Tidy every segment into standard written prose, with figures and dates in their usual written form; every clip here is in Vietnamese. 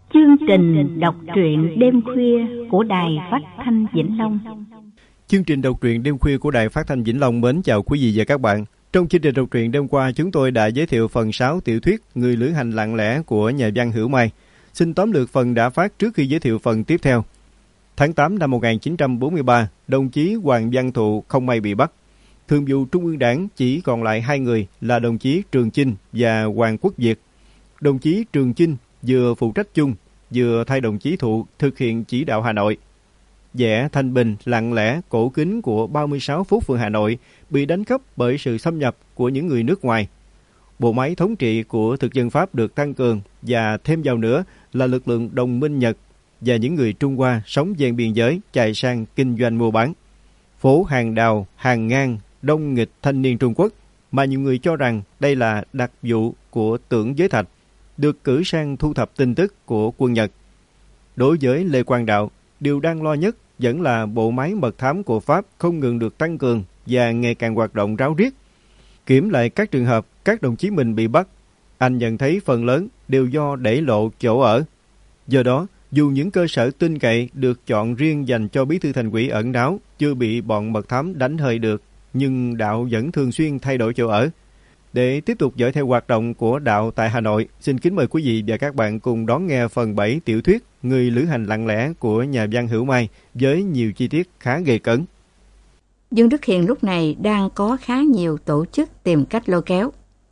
Chương trình đọc truyện đêm khuya của Đài Phát thanh Vĩnh Long. Chương trình đọc truyện đêm khuya của Đài Phát thanh Vĩnh Long mến chào quý vị và các bạn. Trong chương trình đọc truyện đêm qua, chúng tôi đã giới thiệu phần 6 tiểu thuyết Người lữ hành lặng lẽ của nhà văn Hữu Mai. Xin tóm lược phần đã phát trước khi giới thiệu phần tiếp theo. Tháng 8 năm 1943, đồng chí Hoàng Văn Thụ không may bị bắt. Thường vụ Trung ương Đảng chỉ còn lại 2 người là đồng chí Trường Chinh và Hoàng Quốc Việt. Đồng chí Trường Chinh vừa phụ trách chung, vừa thay đồng chí Thụ thực hiện chỉ đạo Hà Nội. Vẻ thanh bình, lặng lẽ, cổ kính của 36 phố phường Hà Nội bị đánh cắp bởi sự xâm nhập của những người nước ngoài. Bộ máy thống trị của thực dân Pháp được tăng cường và thêm vào nữa là lực lượng đồng minh Nhật và những người Trung Hoa sống ven biên giới chạy sang kinh doanh mua bán. Phố hàng đào, hàng ngang, đông nghịch thanh niên Trung Quốc mà nhiều người cho rằng đây là đặc vụ của Tưởng Giới Thạch, được cử sang thu thập tin tức của quân Nhật. Đối với Lê Quang Đạo, điều đang lo nhất vẫn là bộ máy mật thám của Pháp không ngừng được tăng cường và ngày càng hoạt động ráo riết. Kiểm lại các trường hợp các đồng chí mình bị bắt, anh nhận thấy phần lớn đều do để lộ chỗ ở. Do đó, dù những cơ sở tin cậy được chọn riêng dành cho bí thư thành ủy ẩn náu chưa bị bọn mật thám đánh hơi được, nhưng Đạo vẫn thường xuyên thay đổi chỗ ở. Để tiếp tục dõi theo hoạt động của Đạo tại Hà Nội, xin kính mời quý vị và các bạn cùng đón nghe phần 7 tiểu thuyết Người lữ hành lặng lẽ của nhà văn Hữu Mai với nhiều chi tiết khá gay cấn. Dương Đức Hiền lúc này đang có khá nhiều tổ chức tìm cách lôi kéo.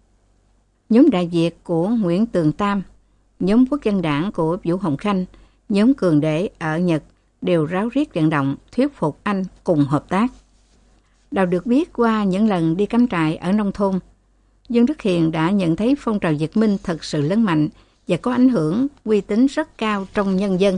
Nhóm Đại Việt của Nguyễn Tường Tam, nhóm Quốc dân đảng của Vũ Hồng Khanh, nhóm Cường Để ở Nhật đều ráo riết vận động thuyết phục anh cùng hợp tác. Đào được biết qua những lần đi cắm trại ở nông thôn, Dương Đức Hiền đã nhận thấy phong trào Việt Minh thật sự lớn mạnh và có ảnh hưởng uy tín rất cao trong nhân dân.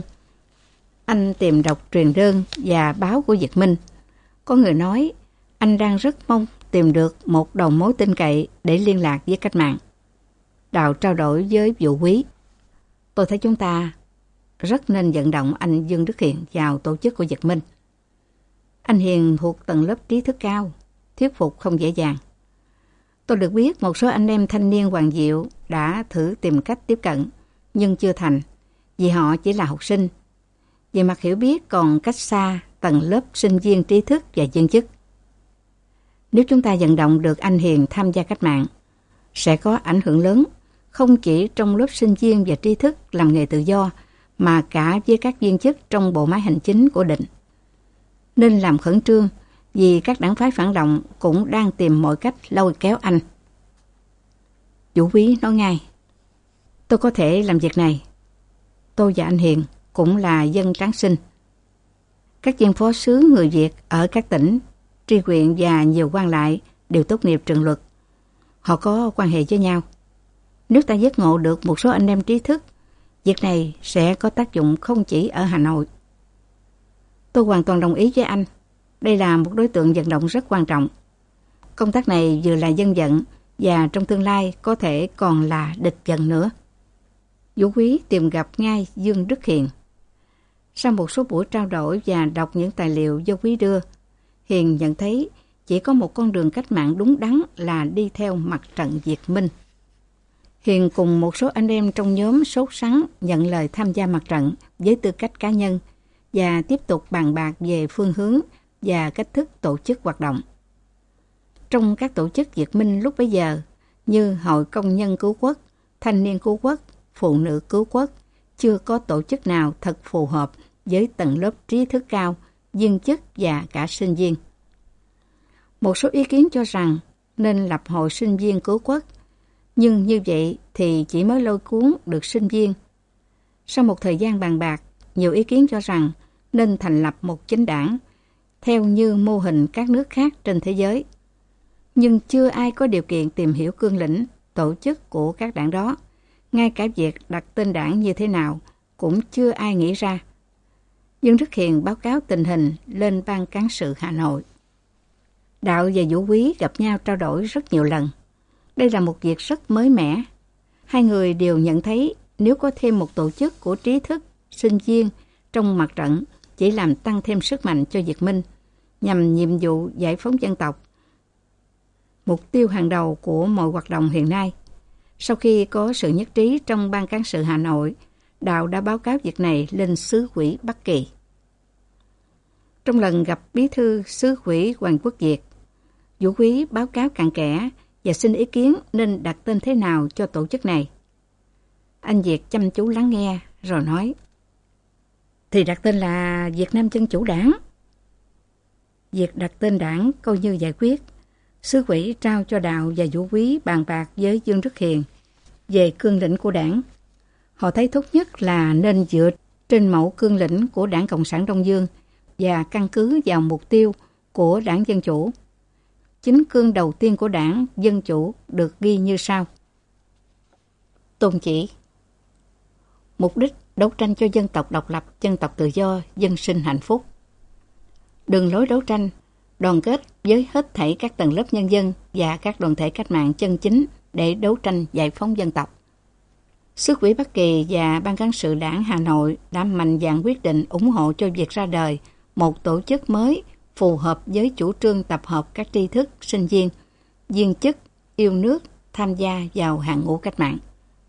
Anh tìm đọc truyền đơn và báo của Việt Minh. Có người nói anh đang rất mong tìm được một đầu mối tin cậy để liên lạc với cách mạng. Đào trao đổi với Vũ Quý. Tôi thấy chúng ta rất nên vận động anh Dương Đức Hiền vào tổ chức của Việt Minh. Anh Hiền thuộc tầng lớp trí thức cao, thuyết phục không dễ dàng. Tôi được biết một số anh em thanh niên Hoàng Diệu đã thử tìm cách tiếp cận, nhưng chưa thành, vì họ chỉ là học sinh. Về mặt hiểu biết còn cách xa tầng lớp sinh viên trí thức và viên chức. Nếu chúng ta vận động được anh Hiền tham gia cách mạng, sẽ có ảnh hưởng lớn, không chỉ trong lớp sinh viên và trí thức làm nghề tự do, mà cả với các viên chức trong bộ máy hành chính của Định. Nên làm khẩn trương, vì các đảng phái phản động cũng đang tìm mọi cách lôi kéo anh. Vũ Quý nói ngay, tôi có thể làm việc này. Tôi và anh Hiền cũng là dân tráng sinh. Các viên phó sứ người Việt ở các tỉnh, tri huyện và nhiều quan lại đều tốt nghiệp trường luật. Họ có quan hệ với nhau. Nếu ta giác ngộ được một số anh em trí thức, việc này sẽ có tác dụng không chỉ ở Hà Nội. Tôi hoàn toàn đồng ý với anh. Đây là một đối tượng vận động rất quan trọng. Công tác này vừa là dân vận và trong tương lai có thể còn là địch vận nữa. Vũ Quý tìm gặp ngay Dương Đức Hiền. Sau một số buổi trao đổi và đọc những tài liệu do Quý đưa, Hiền nhận thấy chỉ có một con đường cách mạng đúng đắn là đi theo mặt trận Việt Minh. Hiền cùng một số anh em trong nhóm sốt sắng nhận lời tham gia mặt trận với tư cách cá nhân và tiếp tục bàn bạc về phương hướng và cách thức tổ chức hoạt động. Trong các tổ chức Việt Minh lúc bấy giờ như Hội Công nhân Cứu Quốc, Thanh niên Cứu Quốc, Phụ nữ Cứu Quốc, chưa có tổ chức nào thật phù hợp với tầng lớp trí thức cao, viên chức và cả sinh viên. Một số ý kiến cho rằng nên lập Hội Sinh viên Cứu Quốc, nhưng như vậy thì chỉ mới lôi cuốn được sinh viên. Sau một thời gian bàn bạc, nhiều ý kiến cho rằng nên thành lập một chính đảng, theo như mô hình các nước khác trên thế giới. Nhưng chưa ai có điều kiện tìm hiểu cương lĩnh, tổ chức của các đảng đó. Ngay cả việc đặt tên đảng như thế nào cũng chưa ai nghĩ ra. Dương Đức Hiền báo cáo tình hình lên Ban Cán sự Hà Nội. Đạo và Vũ Quý gặp nhau trao đổi rất nhiều lần. Đây là một việc rất mới mẻ. Hai người đều nhận thấy nếu có thêm một tổ chức của trí thức, sinh viên trong mặt trận chỉ làm tăng thêm sức mạnh cho Việt Minh nhằm nhiệm vụ giải phóng dân tộc. Mục tiêu hàng đầu của mọi hoạt động hiện nay. Sau khi có sự nhất trí trong Ban Cán sự Hà Nội, Đạo đã báo cáo việc này lên xứ quỹ Bắc Kỳ. Trong lần gặp bí thư xứ quỹ Hoàng Quốc Việt, Vũ Quý báo cáo cặn kẽ và xin ý kiến nên đặt tên thế nào cho tổ chức này. Anh Việt chăm chú lắng nghe rồi nói: thì đặt tên là Việt Nam Dân Chủ Đảng. Việc đặt tên đảng coi như giải quyết. Xứ quỹ trao cho Đạo và Vũ Quý bàn bạc với Dương Đức Hiền về cương lĩnh của đảng. Họ thấy tốt nhất là nên dựa trên mẫu cương lĩnh của Đảng Cộng sản Đông Dương và căn cứ vào mục tiêu của Đảng Dân Chủ. Chính cương đầu tiên của Đảng Dân Chủ được ghi như sau: tôn chỉ, mục đích đấu tranh cho dân tộc độc lập, dân tộc tự do, dân sinh hạnh phúc. Đường lối đấu tranh, đoàn kết với hết thảy các tầng lớp nhân dân và các đoàn thể cách mạng chân chính để đấu tranh giải phóng dân tộc. Xứ quỹ Bắc Kỳ và Ban cán sự Đảng Hà Nội đã mạnh dạn quyết định ủng hộ cho việc ra đời một tổ chức mới phù hợp với chủ trương tập hợp các tri thức, sinh viên, viên chức yêu nước tham gia vào hàng ngũ cách mạng.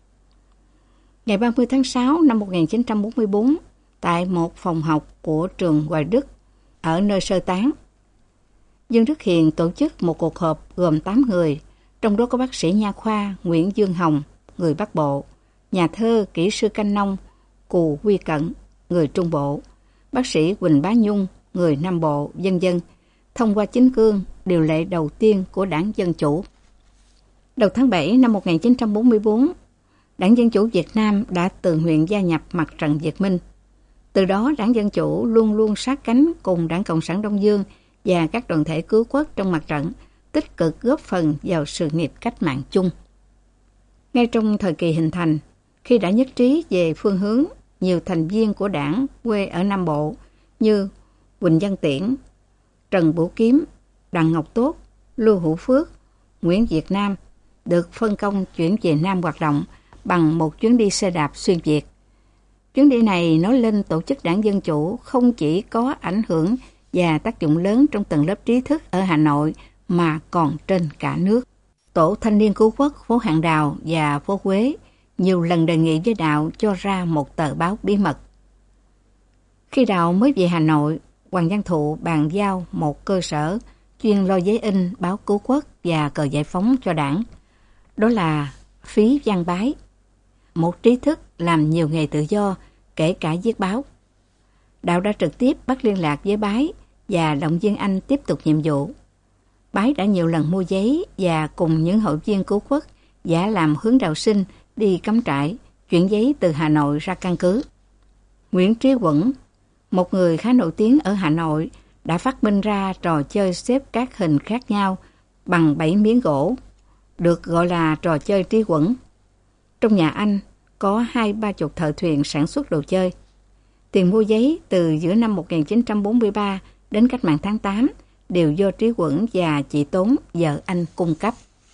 Ngày 30 tháng 6 năm 1944, tại một phòng học của trường Hoài Đức ở nơi sơ tán, Dương Đức Hiền tổ chức một cuộc họp gồm 8 người, trong đó có bác sĩ nha khoa Nguyễn Dương Hồng, người Bắc Bộ, nhà thơ, kỹ sư canh nông Cù Quy Cận, người Trung Bộ, bác sĩ Quỳnh Bá Nhung, người Nam Bộ, vân vân, thông qua chính cương điều lệ đầu tiên của Đảng Dân Chủ. Đầu tháng 7 năm 1944, Đảng Dân Chủ Việt Nam đã tự nguyện gia nhập Mặt trận Việt Minh. Từ đó, Đảng Dân Chủ luôn luôn sát cánh cùng Đảng Cộng sản Đông Dương và các đoàn thể cứu quốc trong mặt trận, tích cực góp phần vào sự nghiệp cách mạng chung. Ngay trong thời kỳ hình thành, khi đã nhất trí về phương hướng, nhiều thành viên của đảng quê ở Nam Bộ như Quỳnh Văn Tiễn, Trần Bửu Kiếm, Đặng Ngọc Tốt, Lưu Hữu Phước, Nguyễn Việt Nam được phân công chuyển về Nam hoạt động bằng một chuyến đi xe đạp xuyên Việt. Chuyến đi này nói lên tổ chức Đảng Dân Chủ không chỉ có ảnh hưởng và tác dụng lớn trong tầng lớp trí thức ở Hà Nội mà còn trên cả nước. Tổ Thanh niên Cứu Quốc phố Hàng Đào và phố Huế nhiều lần đề nghị với Đạo cho ra một tờ báo bí mật. Khi Đạo mới về Hà Nội, Hoàng Văn Thụ bàn giao một cơ sở chuyên lo giấy in báo Cứu Quốc và cờ giải phóng cho đảng. Đó là Phí Văn Bái, một trí thức làm nhiều nghề tự do, kể cả viết báo. Đạo đã trực tiếp bắt liên lạc với Bái và động viên anh tiếp tục nhiệm vụ. Bái đã nhiều lần mua giấy và cùng những hội viên Cứu Quốc giả làm hướng đạo sinh đi cắm trại, chuyển giấy từ Hà Nội ra căn cứ. Nguyễn Trí Quẩn, một người khá nổi tiếng ở Hà Nội, đã phát minh ra trò chơi xếp các hình khác nhau bằng 7 miếng gỗ, được gọi là trò chơi Trí Quẩn. Trong nhà anh có 20-30 thợ thuyền sản xuất đồ chơi. Tiền mua giấy từ giữa năm 1943 đến cách mạng tháng 8 đều do Trí Quẩn và chị Tốn, vợ anh, cung cấp.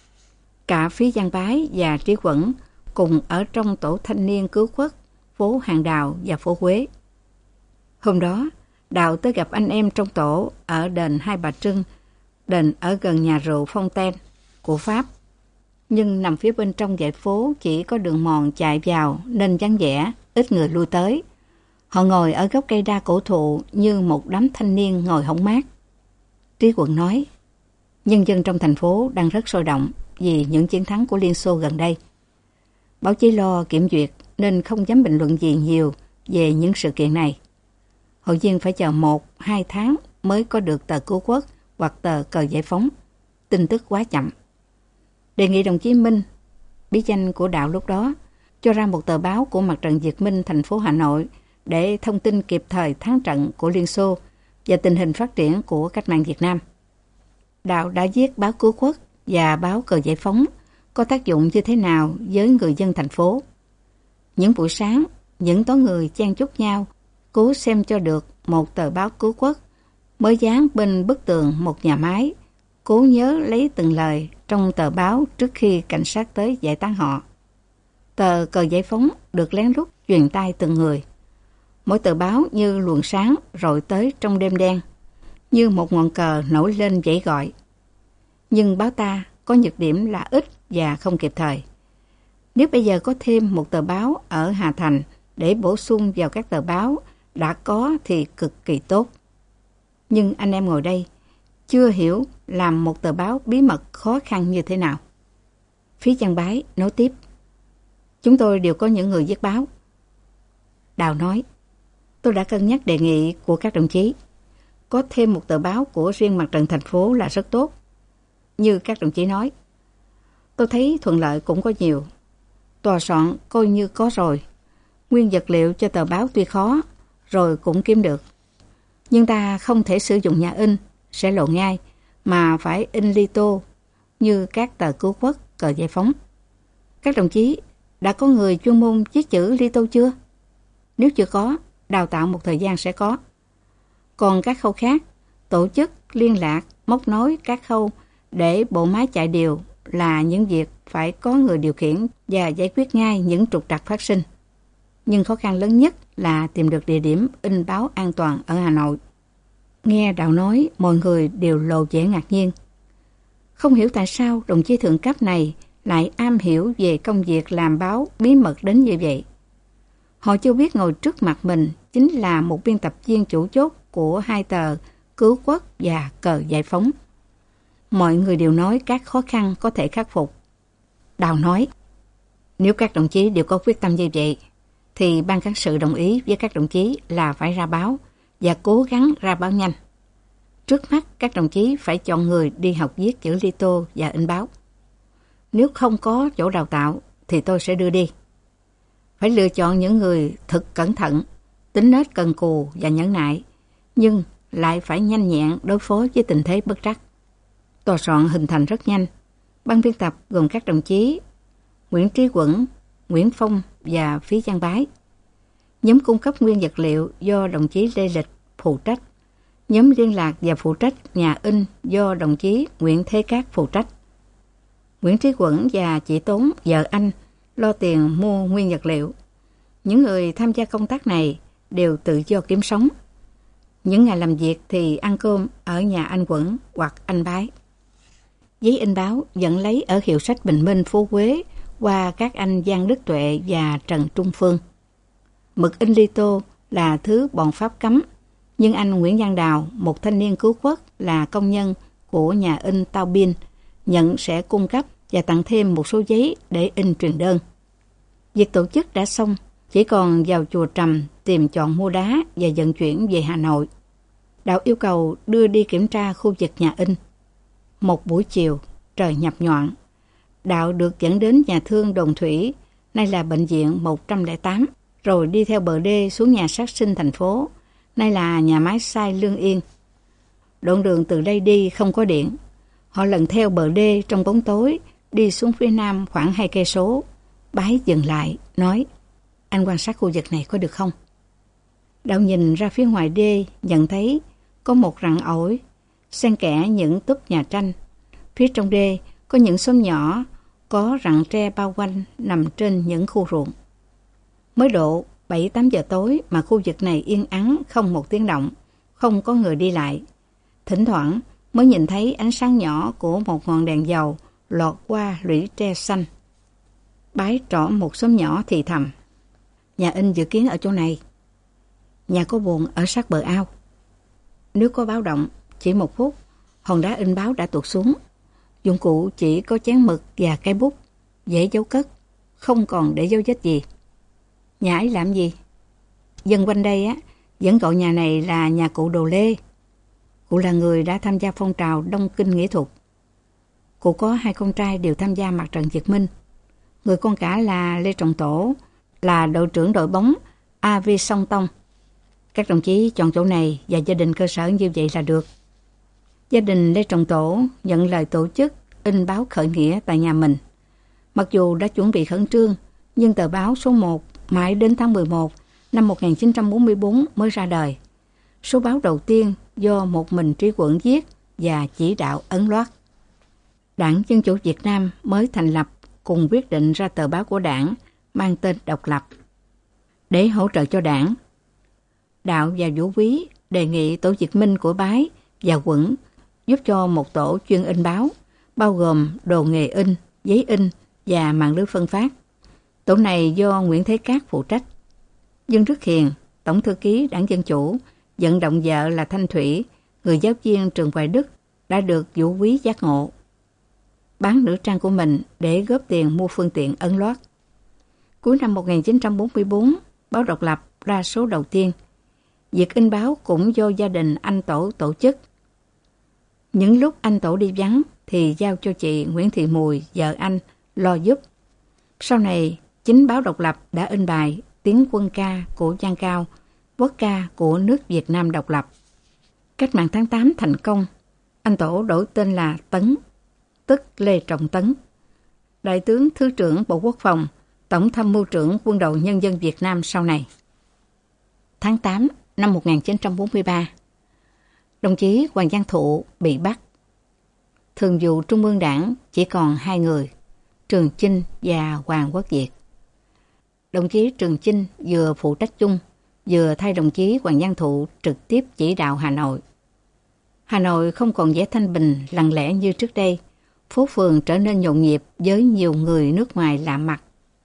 Cả Phí Văn Bái và Trí Quẩn cùng ở trong tổ Thanh niên Cứu Quốc, phố Hàng Đào và phố Huế. Hôm đó, Đạo tới gặp anh em trong tổ ở đền Hai Bà Trưng, đền ở gần nhà rượu Fontaine của Pháp. Nhưng nằm phía bên trong dãy phố chỉ có đường mòn chạy vào nên vắng vẻ, ít người lui tới. Họ ngồi ở gốc cây đa cổ thụ như một đám thanh niên ngồi hóng mát. Trí Quẩn nói, nhân dân trong thành phố đang rất sôi động vì những chiến thắng của Liên Xô gần đây. Báo chí lo kiểm duyệt nên không dám bình luận gì nhiều về những sự kiện này. Hội viên phải chờ 1-2 tháng mới có được tờ Cứu Quốc hoặc tờ Cờ Giải Phóng. Tin tức quá chậm. Đề nghị đồng chí Minh, bí danh của Đạo lúc đó, cho ra một tờ báo của Mặt trận Việt Minh thành phố Hà Nội để thông tin kịp thời thắng trận của Liên Xô và tình hình phát triển của cách mạng Việt Nam. Đạo đã viết báo Cứu Quốc và báo Cờ Giải Phóng có tác dụng như thế nào với người dân thành phố. Những buổi sáng, những toán người chen chúc nhau cố xem cho được một tờ báo Cứu Quốc mới dán bên bức tường một nhà máy, cố nhớ lấy từng lời trong tờ báo trước khi cảnh sát tới giải tán họ. Tờ Cờ Giải Phóng được lén lút truyền tai từng người. Mỗi tờ báo như luồng sáng rọi tới trong đêm đen, như một ngọn cờ nổi lên dãy gọi. Nhưng báo ta có nhược điểm là ít và không kịp thời. Nếu bây giờ có thêm một tờ báo ở Hà Thành để bổ sung vào các tờ báo đã có thì cực kỳ tốt. Nhưng anh em ngồi đây chưa hiểu làm một tờ báo bí mật khó khăn như thế nào. Phí Văn Bái nói tiếp, chúng tôi đều có những người viết báo. Đào nói, tôi đã cân nhắc đề nghị của các đồng chí. Có thêm một tờ báo của riêng mặt trận thành phố là rất tốt. Như các đồng chí nói, tôi thấy thuận lợi cũng có nhiều. Tòa soạn coi như có rồi. Nguyên vật liệu cho tờ báo tuy khó, rồi cũng kiếm được. Nhưng ta không thể sử dụng nhà in, sẽ lộ ngay, mà phải in lito như các tờ Cứu Quốc, Cờ Giải Phóng. Các đồng chí đã có người chuyên môn viết chữ lito chưa? Nếu chưa có, đào tạo một thời gian sẽ có. Còn các khâu khác, tổ chức, liên lạc, móc nối các khâu để bộ máy chạy đều là những việc phải có người điều khiển và giải quyết ngay những trục trặc phát sinh. Nhưng khó khăn lớn nhất là tìm được địa điểm in báo an toàn ở Hà Nội. Nghe Đào nói, mọi người đều lộ vẻ ngạc nhiên. Không hiểu tại sao đồng chí thượng cấp này lại am hiểu về công việc làm báo bí mật đến như vậy. Họ chưa biết ngồi trước mặt mình chính là một biên tập viên chủ chốt của hai tờ Cứu Quốc và Cờ Giải Phóng. Mọi người đều nói các khó khăn có thể khắc phục. Đào nói, nếu các đồng chí đều có quyết tâm như vậy, thì ban cán sự đồng ý với các đồng chí là phải ra báo và cố gắng ra báo nhanh. Trước mắt các đồng chí phải chọn người đi học viết chữ lito và in báo. Nếu không có chỗ đào tạo thì tôi sẽ đưa đi. Phải lựa chọn những người thật cẩn thận, tính nết cần cù và nhẫn nại, nhưng lại phải nhanh nhẹn đối phó với tình thế bất trắc. Tòa soạn hình thành rất nhanh. Ban biên tập gồm các đồng chí Nguyễn Trí Quẩn, Nguyễn Phong và Phí Văn Bái. Nhóm cung cấp nguyên vật liệu do đồng chí Lê Lịch phụ trách. Nhóm liên lạc và phụ trách nhà in do đồng chí Nguyễn Thế Cát phụ trách. Nguyễn Trí Quẩn và chị Tốn, vợ anh, lo tiền mua nguyên vật liệu. Những người tham gia công tác này đều tự do kiếm sống. Những ngày làm việc thì ăn cơm ở nhà anh Quẩn hoặc anh Bái. Giấy in báo vẫn lấy ở hiệu sách Bình Minh, Phú Quế qua các anh Giang Đức Tuệ và Trần Trung Phương. Mực in lito là thứ bọn Pháp cấm, nhưng anh Nguyễn Văn Đào, một thanh niên cứu quốc là công nhân của nhà in Tao Biên, nhận sẽ cung cấp và tặng thêm một số giấy để in truyền đơn. Việc tổ chức đã xong, chỉ còn vào chùa Trầm tìm chọn mua đá và vận chuyển về Hà Nội. Đạo yêu cầu đưa đi kiểm tra khu vực nhà in. Một buổi chiều, trời nhập nhoạng, Đạo được dẫn đến nhà thương Đồn Thủy, nay là bệnh viện 108, rồi đi theo bờ đê xuống nhà sát sinh thành phố, nay là nhà máy xay Lương Yên. Đoạn đường từ đây đi không có điện. Họ lần theo bờ đê trong bóng tối, đi xuống phía nam khoảng 2 cây số. Bái dừng lại, nói, anh quan sát khu vực này có được không? Đạo nhìn ra phía ngoài đê, nhận thấy có một rặng ổi, xen kẽ những túp nhà tranh. Phía trong đê có những xóm nhỏ, có rặng tre bao quanh nằm trên những khu ruộng. Mới độ 7-8 giờ tối mà khu vực này yên ắng không một tiếng động, không có người đi lại. Thỉnh thoảng mới nhìn thấy ánh sáng nhỏ của một ngọn đèn dầu lọt qua lũy tre xanh. Bái trỏ một xóm nhỏ thì thầm, nhà in dự kiến ở chỗ này. Nhà có buồng ở sát bờ ao. Nếu có báo động, chỉ 1 phút, hòn đá in báo đã tuột xuống. Dụng cụ chỉ có chén mực và cây bút, dễ giấu cất, không còn để dấu vết gì. Nhà ấy làm gì? Dân quanh đây vẫn gọi nhà này là nhà cụ Đồ Lê. Cụ là người đã tham gia phong trào Đông Kinh Nghĩa Thục. Cụ có 2 con trai đều tham gia mặt trận Việt Minh. Người con cả là Lê Trọng Tổ, là đội trưởng đội bóng AV Song Tông. Các đồng chí chọn chỗ này và gia đình cơ sở như vậy là được. Gia đình Lê Trọng Tổ nhận lời tổ chức in báo khởi nghĩa tại nhà mình. Mặc dù đã chuẩn bị khẩn trương, nhưng tờ báo số 1 mãi đến tháng 11 năm 1944 mới ra đời. Số báo đầu tiên do một mình Trí Quẩn viết và chỉ đạo ấn loát. Đảng Dân Chủ Việt Nam mới thành lập cùng quyết định ra tờ báo của đảng mang tên Độc Lập. Để hỗ trợ cho đảng, Đạo và Vũ Quý đề nghị tổ Việt Minh của Bái và Quẩn giúp cho một tổ chuyên in báo, bao gồm đồ nghề in, giấy in và mạng lưới phân phát. Tổ này do Nguyễn Thế Cát phụ trách. Dương Đức Hiền, Tổng thư ký Đảng Dân Chủ, vận động vợ là Thanh Thủy, người giáo viên trường Hoài Đức, đã được Vũ Quý giác ngộ, bán nữ trang của mình để góp tiền mua phương tiện ấn loát. Cuối năm 1944, báo Độc Lập ra số đầu tiên. Việc in báo cũng do gia đình anh Tổ tổ chức. Những lúc anh Tổ đi vắng thì giao cho chị Nguyễn Thị Mùi, vợ anh, lo giúp. Sau này, chính báo Độc Lập đã in bài Tiếng quân ca của Giang Cao, quốc ca của nước Việt Nam độc lập. Cách mạng tháng 8 thành công, anh Tổ đổi tên là Tấn, tức Lê Trọng Tấn. Đại tướng Thứ trưởng Bộ Quốc phòng, Tổng tham mưu trưởng Quân đội Nhân dân Việt Nam sau này. Tháng 8 năm 1943, đồng chí Hoàng Văn Thụ bị bắt. Thường vụ Trung ương Đảng chỉ còn 2 người, Trường Chinh và Hoàng Quốc Việt. Đồng chí Trường Chinh vừa phụ trách chung, vừa thay đồng chí Hoàng Văn Thụ trực tiếp chỉ đạo Hà Nội. Hà Nội không còn vẻ thanh bình, lặng lẽ như trước đây. Phố phường trở nên nhộn nhịp với nhiều người nước ngoài lạ mặt.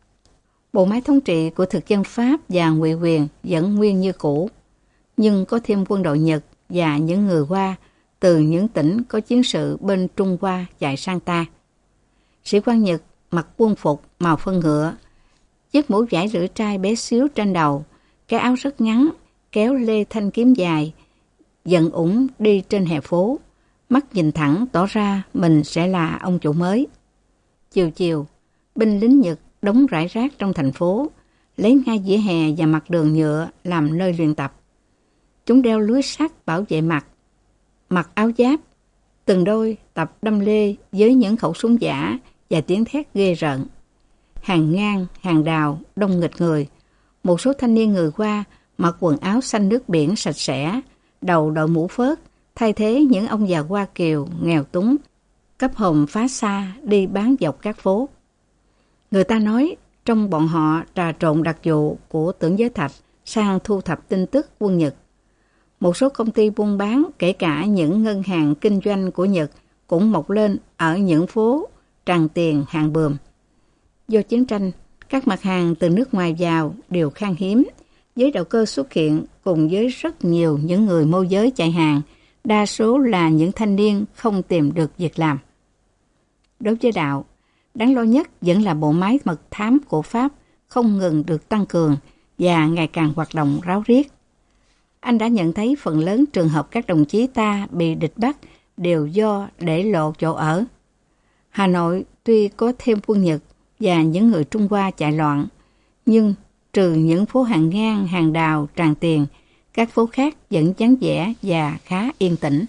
Bộ máy thống trị của thực dân Pháp và ngụy quyền vẫn nguyên như cũ, nhưng có thêm quân đội Nhật và những người Hoa từ những tỉnh có chiến sự bên Trung Hoa chạy sang ta. Sĩ quan Nhật mặc quân phục màu phân ngựa, chiếc mũ vải lưỡi trai bé xíu trên đầu, cái áo rất ngắn, kéo lê thanh kiếm dài, giận ủng đi trên hè phố, mắt nhìn thẳng tỏ ra mình sẽ là ông chủ mới. Chiều chiều, binh lính Nhật đóng rải rác trong thành phố, lấy ngay vỉa hè và mặt đường nhựa làm nơi luyện tập. Chúng đeo lưới sắt bảo vệ mặt, mặc áo giáp, từng đôi tập đâm lê với những khẩu súng giả và tiếng thét ghê rợn. Hàng ngang, hàng đào, đông nghịch người. Một số thanh niên người Hoa mặc quần áo xanh nước biển sạch sẽ, đầu đội mũ phớt, thay thế những ông già Hoa Kiều nghèo túng, cấp hồn phá xa đi bán dọc các phố. Người ta nói trong bọn họ trà trộn đặc vụ của Tưởng Giới Thạch sang thu thập tin tức quân Nhật. Một số công ty buôn bán, kể cả những ngân hàng kinh doanh của Nhật, cũng mọc lên ở những phố Tràng Tiền, Hàng Bườm. Do chiến tranh, các mặt hàng từ nước ngoài vào đều khan hiếm. Giới đầu cơ xuất hiện cùng với rất nhiều những người môi giới chạy hàng, đa số là những thanh niên không tìm được việc làm. Đối với Đạo, đáng lo nhất vẫn là bộ máy mật thám của Pháp không ngừng được tăng cường và ngày càng hoạt động ráo riết. Anh đã nhận thấy phần lớn trường hợp các đồng chí ta bị địch bắt đều do để lộ chỗ ở. Hà Nội tuy có thêm quân Nhật và những người Trung Hoa chạy loạn, nhưng trừ những phố hàng ngang, hàng đào, Tràng Tiền, các phố khác vẫn vắng vẻ và khá yên tĩnh.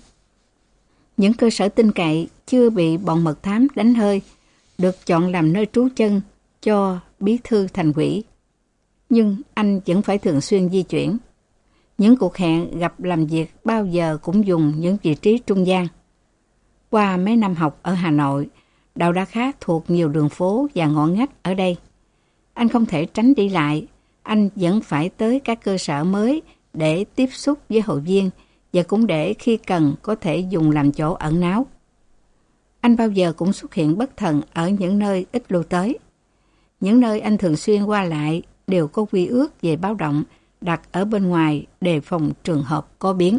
Những cơ sở tin cậy chưa bị bọn mật thám đánh hơi được chọn làm nơi trú chân cho bí thư thành ủy. Nhưng anh vẫn phải thường xuyên di chuyển. Những cuộc hẹn gặp làm việc bao giờ cũng dùng những vị trí trung gian. Qua mấy năm học ở Hà Nội, Đạo đã khá thuộc nhiều đường phố và ngõ ngách ở đây. Anh không thể tránh đi lại, anh vẫn phải tới các cơ sở mới để tiếp xúc với hội viên và cũng để khi cần có thể dùng làm chỗ ẩn náu. Anh bao giờ cũng xuất hiện bất thần ở những nơi ít lui tới. Những nơi anh thường xuyên qua lại đều có quy ước về báo động đặt ở bên ngoài đề phòng trường hợp có biến.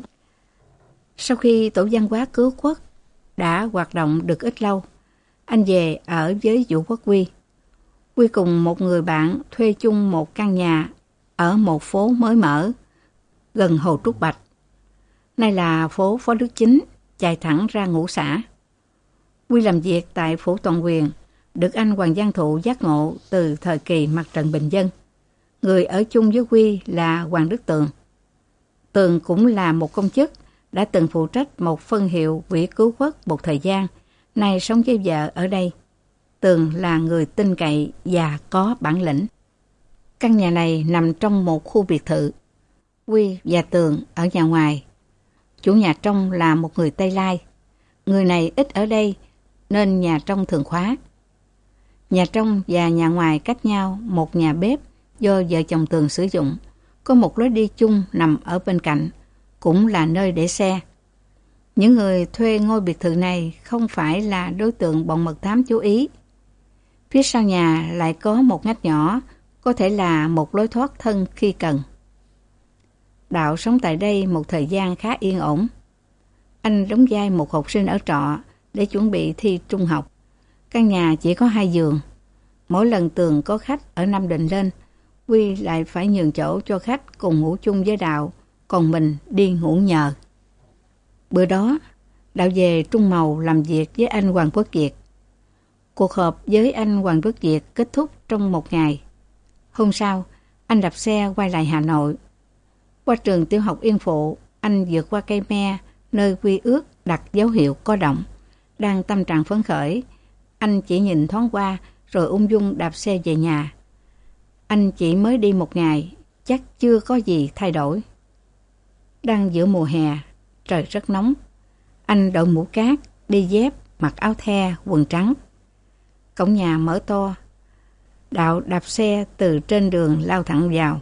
Sau khi Tổ văn hóa cứu quốc đã hoạt động được ít lâu, anh về ở với Vũ Quốc Huy. Huy cùng một người bạn thuê chung một căn nhà ở một phố mới mở, gần Hồ Trúc Bạch. Nay là phố Phó Đức Chính, chạy thẳng ra Ngũ Xã. Huy làm việc tại Phủ Toàn Quyền, được anh Hoàng Văn Thụ giác ngộ từ thời kỳ mặt trận bình dân. Người ở chung với Huy là Hoàng Đức Tường. Tường cũng là một công chức, đã từng phụ trách một phân hiệu Quỹ Cứu Quốc một thời gian, nay sống với vợ ở đây. Tường là người tin cậy và có bản lĩnh. Căn nhà này nằm trong một khu biệt thự. Huy và Tường ở nhà ngoài. Chủ nhà trong là một người Tây Lai. Người này ít ở đây nên nhà trong thường khóa. Nhà trong và nhà ngoài cách nhau một nhà bếp do vợ chồng Tường sử dụng. Có một lối đi chung nằm ở bên cạnh, cũng là nơi để xe. Những người thuê ngôi biệt thự này không phải là đối tượng bọn mật thám chú ý. Phía sau nhà lại có một ngách nhỏ có thể là một lối thoát thân khi cần. Đạo sống tại đây một thời gian khá yên ổn. Anh đóng vai một học sinh ở trọ để chuẩn bị thi trung học. Căn nhà chỉ có 2 giường. Mỗi lần Tường có khách ở Nam Định lên, Quy lại phải nhường chỗ cho khách cùng ngủ chung với Đạo, còn mình đi ngủ nhờ. Bữa đó, Đạo về Trung Mầu làm việc với anh Hoàng Quốc Việt. Cuộc họp với anh Hoàng Quốc Việt kết thúc trong một ngày. Hôm sau, anh đạp xe quay lại Hà Nội. Qua trường tiểu học Yên Phụ, anh vượt qua cây me, nơi Quy ước đặt dấu hiệu có động. Đang tâm trạng phấn khởi, anh chỉ nhìn thoáng qua rồi ung dung đạp xe về nhà. Anh chỉ mới đi một ngày, chắc chưa có gì thay đổi. Đang giữa mùa hè, trời rất nóng. Anh đội mũ cát, đi dép, mặc áo the, quần trắng. Cổng nhà mở to. Đạo đạp xe từ trên đường lao thẳng vào.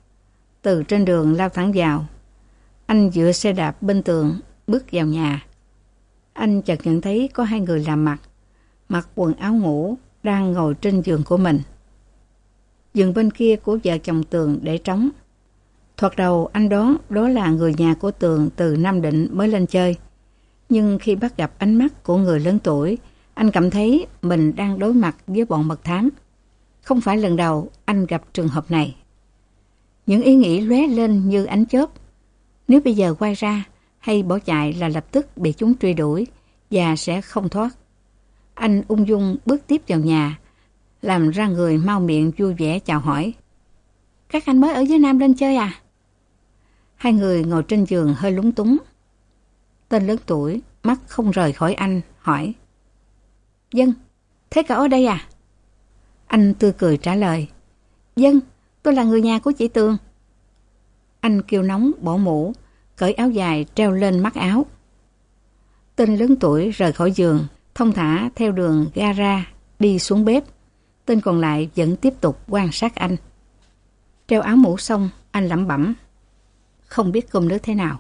Anh dựa xe đạp bên tường, bước vào nhà. Anh chợt nhận thấy có 2 người lạ mặt, mặc quần áo ngủ, đang ngồi trên giường của mình. Giường bên kia của vợ chồng Tường để trống. Thoạt đầu anh đoán đó là người nhà của Tường từ Nam Định mới lên chơi. Nhưng khi bắt gặp ánh mắt của người lớn tuổi, anh cảm thấy mình đang đối mặt với bọn mật thám. Không phải lần đầu anh gặp trường hợp này. Những ý nghĩ lóe lên như ánh chớp. Nếu bây giờ quay ra hay bỏ chạy là lập tức bị chúng truy đuổi và sẽ không thoát. Anh ung dung bước tiếp vào nhà, làm ra người mau miệng vui vẻ chào hỏi. Các anh mới ở dưới Nam lên chơi à? 2 người ngồi trên giường hơi lúng túng. Tên lớn tuổi, mắt không rời khỏi anh, hỏi. Dân, thế cậu ở đây à? Anh tươi cười trả lời. Dân, tôi là người nhà của chị Tường. Anh kêu nóng bỏ mũ, cởi áo dài treo lên mắt áo. Tên lớn tuổi rời khỏi giường, thong thả theo đường gara đi xuống bếp. Tên còn lại vẫn tiếp tục quan sát anh. Treo áo mũ xong, anh lẩm bẩm. Không biết cơm nước thế nào.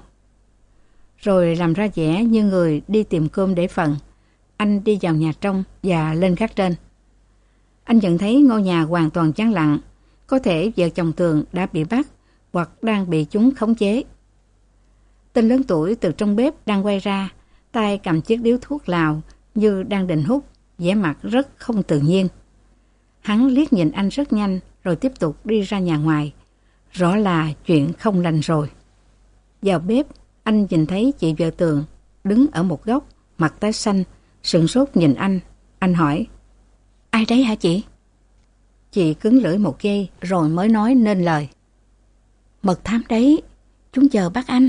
Rồi làm ra vẻ như người đi tìm cơm để phần. Anh đi vào nhà trong và lên gác trên. Anh nhận thấy ngôi nhà hoàn toàn vắng lặng. Có thể vợ chồng Tường đã bị bắt hoặc đang bị chúng khống chế. Tên lớn tuổi từ trong bếp đang quay ra, tay cầm chiếc điếu thuốc lào như đang định hút, vẻ mặt rất không tự nhiên. Hắn liếc nhìn anh rất nhanh rồi tiếp tục đi ra nhà ngoài. Rõ là chuyện không lành rồi. Vào bếp, anh nhìn thấy chị vợ Tường đứng ở một góc, mặt tái xanh, sửng sốt nhìn anh. Anh hỏi, ai đấy hả chị? Chị cứng lưỡi một giây rồi mới nói nên lời. Mật thám đấy, chúng chờ bắt anh.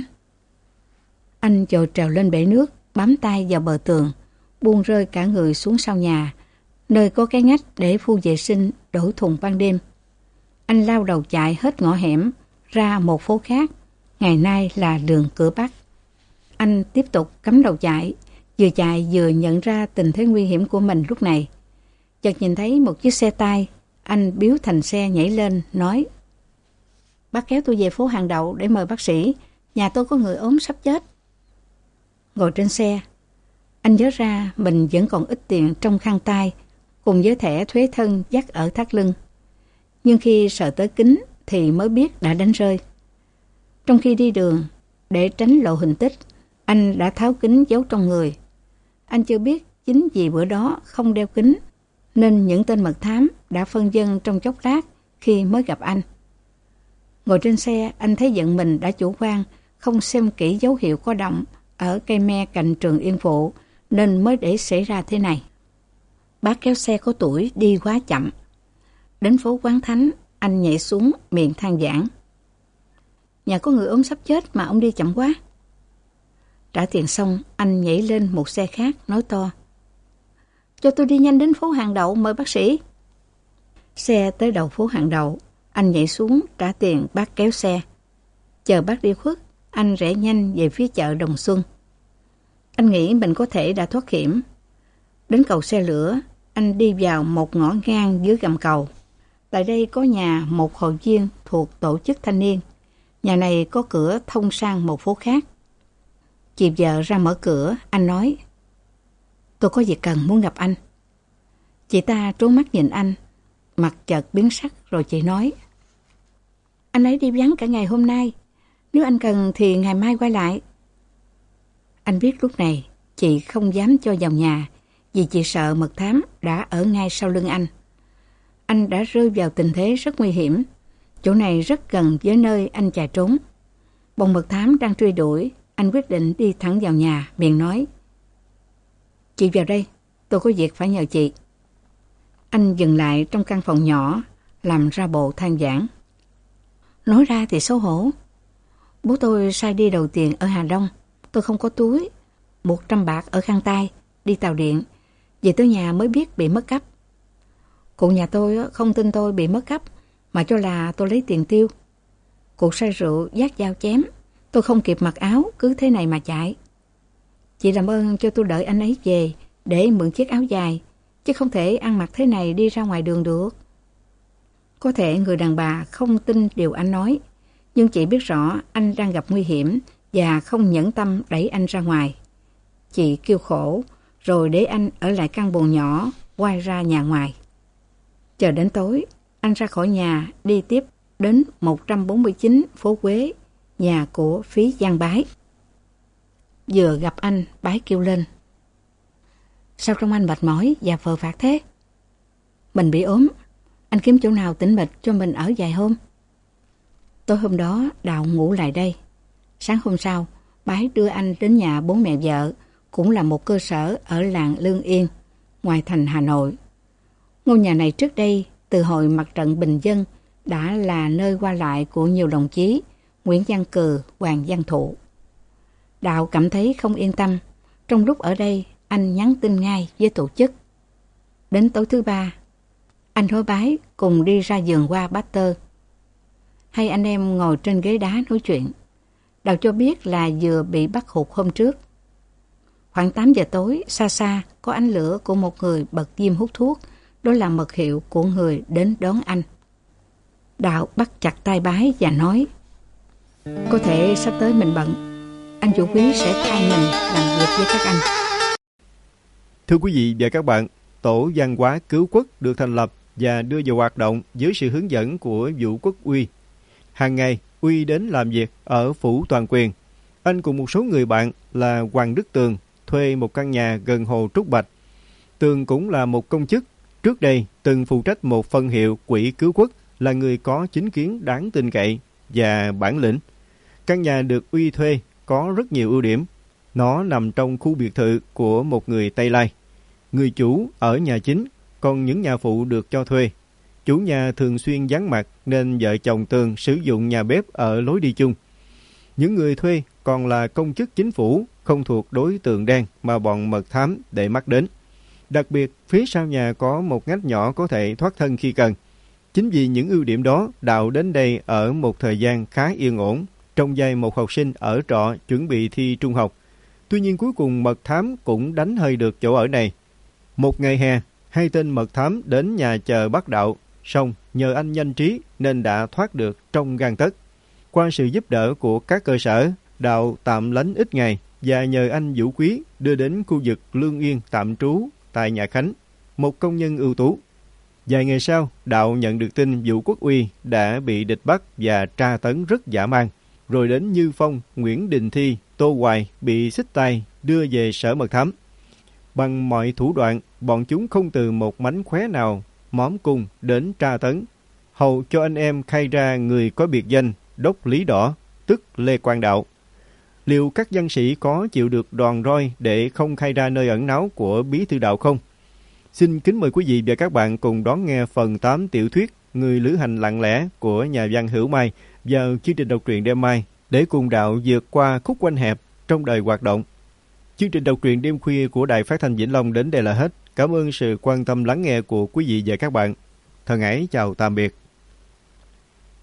Anh vội trèo lên bể nước, bám tay vào bờ tường, buông rơi cả người xuống sau nhà, nơi có cái ngách để phu vệ sinh đổ thùng ban đêm. Anh lao đầu chạy hết ngõ hẻm ra một phố khác, ngày nay là đường cửa Bắc. Anh tiếp tục cắm đầu chạy vừa nhận ra tình thế nguy hiểm của mình lúc này. Chợt nhìn thấy một chiếc xe tay, anh biếu thành xe nhảy lên, nói: Bác kéo tôi về phố Hàng Đậu để mời bác sĩ, nhà tôi có người ốm sắp chết. Ngồi trên xe, anh nhớ ra mình vẫn còn ít tiền trong khăn tay, cùng với thẻ thuế thân dắt ở thắt lưng. Nhưng khi sờ tới kính thì mới biết đã đánh rơi. Trong khi đi đường, để tránh lộ hình tích, anh đã tháo kính giấu trong người. Anh chưa biết chính vì bữa đó không đeo kính, nên những tên mật thám đã phân vân trong chốc lát khi mới gặp anh. Ngồi trên xe, anh thấy giận mình đã chủ quan, không xem kỹ dấu hiệu có động ở cây me cạnh trường Yên Phụ, nên mới để xảy ra thế này. Bác kéo xe có tuổi đi quá chậm. Đến phố Quán Thánh, anh nhảy xuống miệng than vãn. Nhà có người ốm sắp chết mà ông đi chậm quá. Trả tiền xong, anh nhảy lên một xe khác, nói to: Cho tôi đi nhanh đến phố Hàng Đậu mời bác sĩ. Xe tới đầu phố Hàng Đậu, anh nhảy xuống trả tiền bác kéo xe. Chờ bác đi khuất, anh rẽ nhanh về phía chợ Đồng Xuân. Anh nghĩ mình có thể đã thoát hiểm. Đến cầu xe lửa, anh đi vào một ngõ ngang dưới gầm cầu. Tại đây có nhà một hội viên thuộc tổ chức thanh niên. Nhà này có cửa thông sang một phố khác. Chị vợ ra mở cửa, anh nói: Tôi có việc cần muốn gặp anh. Chị ta trố mắt nhìn anh, mặt chợt biến sắc rồi chị nói: Anh ấy đi vắng cả ngày hôm nay, nếu anh cần thì ngày mai quay lại. Anh biết lúc này chị không dám cho vào nhà vì chị sợ mật thám đã ở ngay sau lưng anh. Anh đã rơi vào tình thế rất nguy hiểm. Chỗ này rất gần với nơi anh chạy trốn. Bọn mật thám đang truy đuổi. Anh quyết định đi thẳng vào nhà, miệng nói: Chị vào đây, tôi có việc phải nhờ chị. Anh dừng lại trong căn phòng nhỏ, làm ra bộ than vãn. Nói ra thì xấu hổ. Bố tôi sai đi đầu tiền ở Hà Đông. Tôi không có túi, 100 bạc ở khăn tay, đi tàu điện. Về tới nhà mới biết bị mất cắp. Cụ nhà tôi không tin tôi bị mất cắp, mà cho là tôi lấy tiền tiêu. Cụ say rượu, vác dao chém. Tôi không kịp mặc áo, cứ thế này mà chạy. Chị làm ơn cho tôi đợi anh ấy về để mượn chiếc áo dài, chứ không thể ăn mặc thế này đi ra ngoài đường được. Có thể người đàn bà không tin điều anh nói, nhưng chị biết rõ anh đang gặp nguy hiểm và không nhẫn tâm đẩy anh ra ngoài. Chị kêu khổ, rồi để anh ở lại căn buồng nhỏ, quay ra nhà ngoài. Chờ đến tối, anh ra khỏi nhà, đi tiếp đến 149 phố Quế, nhà của Phí Giang Bái. Vừa gặp anh, Bái kêu lên: Sao trông anh mệt mỏi và phờ phạc thế? Mình bị ốm, anh kiếm chỗ nào tĩnh mịch cho mình ở vài hôm. Tối hôm đó Đào ngủ lại đây. Sáng hôm sau, Bái đưa anh đến nhà bố mẹ vợ, cũng là một cơ sở ở làng Lương Yên, ngoài thành Hà Nội. Ngôi nhà này trước đây, từ hồi mặt trận bình dân, đã là nơi qua lại của nhiều đồng chí Nguyễn Văn Cừ, Hoàng Văn Thụ. Đào cảm thấy không yên tâm. Trong lúc ở đây, anh nhắn tin ngay với tổ chức. Đến tối thứ ba, anh hối Bái cùng đi ra vườn hoa Bát Tơ. Hai anh em ngồi trên ghế đá nói chuyện. Đào cho biết là vừa bị bắt hụt hôm trước. Khoảng 8 giờ tối, xa xa có ánh lửa của một người bật diêm hút thuốc. Đó là mật hiệu của người đến đón anh. Đào bắt chặt tay Bái và nói: Có thể sắp tới mình bận, anh Vũ Quý sẽ thay mình làm việc với các anh. Thưa quý vị và các bạn, Tổ văn hóa cứu quốc được thành lập và đưa vào hoạt động dưới sự hướng dẫn của Vũ Quốc Uy. Hàng ngày, Uy đến làm việc ở Phủ Toàn Quyền. Anh cùng một số người bạn là Hoàng Đức Tường thuê một căn nhà gần hồ Trúc Bạch. Tường cũng là một công chức, trước đây từng phụ trách một phân hiệu Quỹ Cứu Quốc, là người có chính kiến đáng tin cậy và bản lĩnh. Căn nhà được Uy thuê có rất nhiều ưu điểm. Nó nằm trong khu biệt thự của một người Tây Lai. Người chủ ở nhà chính, còn những nhà phụ được cho thuê. Chủ nhà thường xuyên vắng mặt nên vợ chồng Tường sử dụng nhà bếp ở lối đi chung. Những người thuê còn là công chức chính phủ, không thuộc đối tượng đen mà bọn mật thám để mắt đến. Đặc biệt, phía sau nhà có một ngách nhỏ có thể thoát thân khi cần. Chính vì những ưu điểm đó, Đạo đến đây ở một thời gian khá yên ổn, trong vai một học sinh ở trọ chuẩn bị thi trung học. Tuy nhiên cuối cùng mật thám cũng đánh hơi được chỗ ở này. Một ngày hè, hai tên mật thám đến nhà chờ bắt Đạo, xong nhờ anh nhanh trí nên đã thoát được trong gang tấc. Qua sự giúp đỡ của các cơ sở, Đạo tạm lánh ít ngày và nhờ anh Vũ Quý đưa đến khu vực Lương Yên tạm trú tại nhà Khánh, một công nhân ưu tú. Vài ngày sau, Đạo nhận được tin Vũ Quốc Uy đã bị địch bắt và tra tấn rất dã man. Rồi đến Như Phong, Nguyễn Đình Thi, Tô Hoài bị xích tay đưa về sở mật thám. Bằng mọi thủ đoạn, bọn chúng không từ một mánh khóe nào móm cung đến tra tấn, hầu cho anh em khai ra người có biệt danh Đốc Lý Đỏ, tức Lê Quang Đạo. Liệu các văn sĩ có chịu được đòn roi để không khai ra nơi ẩn náu của Bí thư Đạo không? Xin kính mời quý vị và các bạn cùng đón nghe phần 8 tiểu thuyết Người lữ hành lặng lẽ của nhà văn Hữu Mai vào chương trình đọc truyện đêm mai để cùng Đạo vượt qua khúc quanh hẹp trong đời hoạt động. Chương trình đọc truyện đêm khuya của Đài Phát thanh Vĩnh Long đến đây là hết. Cảm ơn sự quan tâm lắng nghe của quý vị và các bạn. Thân ái chào tạm biệt.